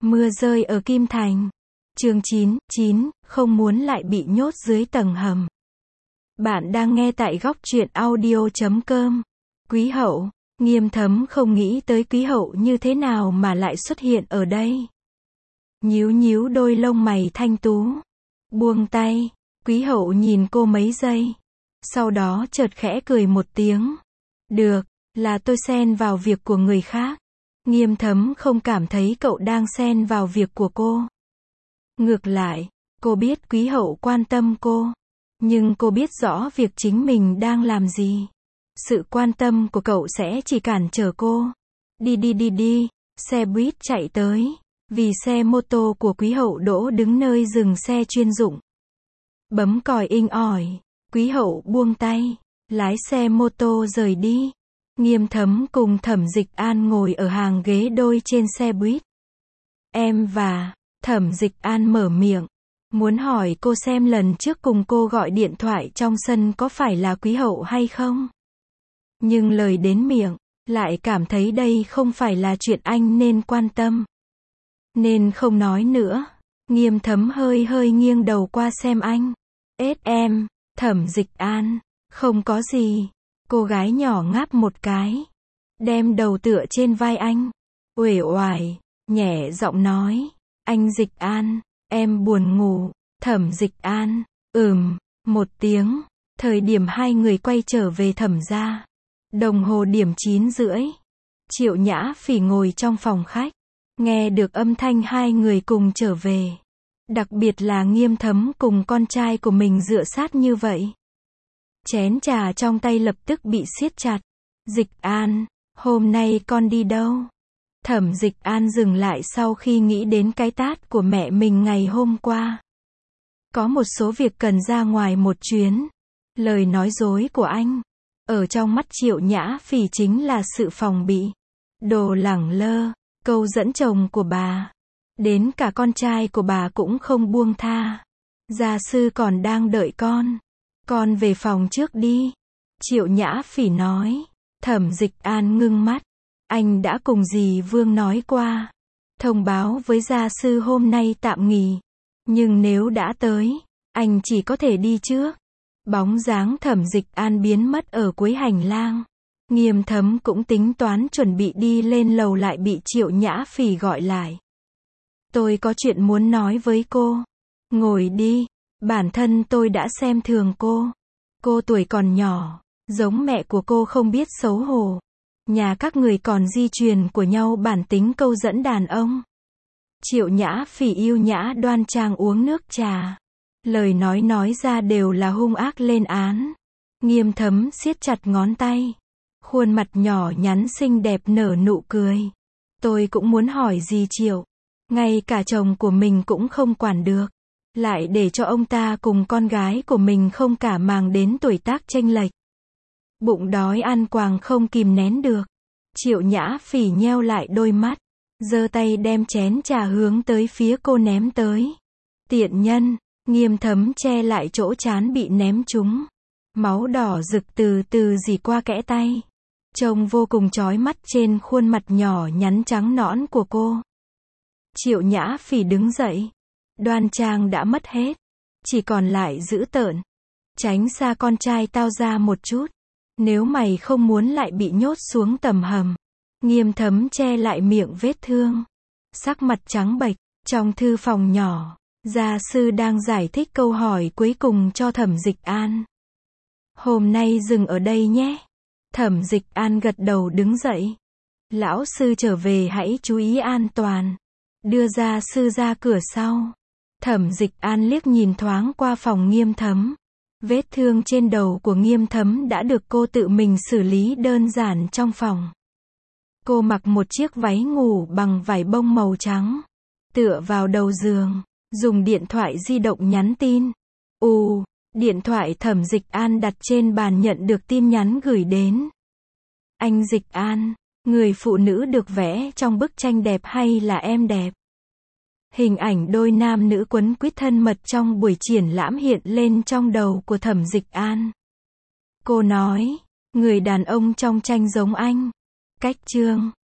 Mưa rơi ở Kim Thành. Chương 9, không muốn lại bị nhốt dưới tầng hầm. Bạn đang nghe tại góc truyện audio.com. Quý hậu, Nghiêm Thấm không nghĩ tới quý hậu như thế nào mà lại xuất hiện ở đây. Nhíu nhíu đôi lông mày thanh tú. Buông tay, quý hậu nhìn cô mấy giây. Sau đó chợt khẽ cười một tiếng. Được, là tôi xen vào việc của người khác. Nghiêm Thấm không cảm thấy cậu đang xen vào việc của cô. Ngược lại, cô biết quý hậu quan tâm cô. Nhưng cô biết rõ việc chính mình đang làm gì. Sự quan tâm của cậu sẽ chỉ cản trở cô. Đi, xe buýt chạy tới. Vì xe mô tô của quý hậu đỗ đứng nơi dừng xe chuyên dụng. Bấm còi inh ỏi, quý hậu buông tay, lái xe mô tô rời đi. Nghiêm Thấm cùng Thẩm Dịch An ngồi ở hàng ghế đôi trên xe buýt. Em và Thẩm Dịch An mở miệng, muốn hỏi cô xem lần trước cùng cô gọi điện thoại trong sân có phải là quý hậu hay không? Nhưng lời đến miệng, lại cảm thấy đây không phải là chuyện anh nên quan tâm. Nên không nói nữa. Nghiêm Thấm hơi nghiêng đầu qua xem anh. Em, Thẩm Dịch An, không có gì. Cô gái nhỏ ngáp một cái, đem đầu tựa trên vai anh, uể oải, nhẹ giọng nói, anh Dịch An, em buồn ngủ. Thẩm Dịch An, một tiếng. Thời điểm hai người quay trở về Thẩm gia, đồng hồ điểm 9:30. Triệu Nhã Phỉ ngồi trong phòng khách, nghe được âm thanh hai người cùng trở về. Đặc biệt là Nghiêm Thấm cùng con trai của mình dựa sát như vậy. Chén trà trong tay lập tức bị siết chặt. Dịch An, hôm nay con đi đâu? Thẩm Dịch An dừng lại sau khi nghĩ đến cái tát của mẹ mình ngày hôm qua. Có một số việc cần ra ngoài một chuyến. Lời nói dối của anh, ở trong mắt Triệu Nhã Phỉ chính là sự phòng bị. Đồ lẳng lơ, câu dẫn chồng của bà. Đến cả con trai của bà cũng không buông tha. Gia sư còn đang đợi con. Con về phòng trước đi. Triệu Nhã Phỉ nói. Thẩm Dịch An ngưng mắt. Anh đã cùng dì Vương nói qua. Thông báo với gia sư hôm nay tạm nghỉ. Nhưng nếu đã tới, anh chỉ có thể đi trước. Bóng dáng Thẩm Dịch An biến mất ở cuối hành lang. Nghiêm Thấm cũng tính toán chuẩn bị đi lên lầu lại bị Triệu Nhã Phỉ gọi lại. Tôi có chuyện muốn nói với cô. Ngồi đi. Bản thân tôi đã xem thường cô. Cô tuổi còn nhỏ, giống mẹ của cô không biết xấu hổ. Nhà các người còn di truyền của nhau bản tính câu dẫn đàn ông. Triệu Nhã Phỉ yêu nhã đoan trang uống nước trà. Lời nói ra đều là hung ác lên án. Nghiêm Thấm siết chặt ngón tay. Khuôn mặt nhỏ nhắn xinh đẹp nở nụ cười. Tôi cũng muốn hỏi dì Triệu. Ngay cả chồng của mình cũng không quản được. Lại để cho ông ta cùng con gái của mình không cả màng đến tuổi tác chênh lệch. Bụng đói ăn quàng không kìm nén được. Triệu Nhã Phỉ nheo lại đôi mắt. Giơ tay đem chén trà hướng tới phía cô ném tới. Tiện nhân. Nghiêm Thấm che lại chỗ trán bị ném trúng. Máu đỏ rực từ từ rỉ qua kẽ tay. Trông vô cùng chói mắt trên khuôn mặt nhỏ nhắn trắng nõn của cô. Triệu Nhã Phỉ đứng dậy. Đoan trang đã mất hết. Chỉ còn lại dữ tợn. Tránh xa con trai tao ra một chút. Nếu mày không muốn lại bị nhốt xuống tầm hầm. Nghiêm Thấm che lại miệng vết thương. Sắc mặt trắng bệch. Trong thư phòng nhỏ, gia sư đang giải thích câu hỏi cuối cùng cho Thẩm Dịch An. Hôm nay dừng ở đây nhé. Thẩm Dịch An gật đầu đứng dậy. Lão sư trở về hãy chú ý an toàn. Đưa gia sư ra cửa sau. Thẩm Dịch An liếc nhìn thoáng qua phòng Nghiêm Thấm. Vết thương trên đầu của Nghiêm Thấm đã được cô tự mình xử lý đơn giản trong phòng. Cô mặc một chiếc váy ngủ bằng vải bông màu trắng. Tựa vào đầu giường, dùng điện thoại di động nhắn tin. Điện thoại Thẩm Dịch An đặt trên bàn nhận được tin nhắn gửi đến. Anh Dịch An, người phụ nữ được vẽ trong bức tranh đẹp hay là em đẹp? Hình ảnh đôi nam nữ quấn quýt thân mật trong buổi triển lãm hiện lên trong đầu của Thẩm Dịch An. Cô nói, người đàn ông trong tranh giống anh. Cách chương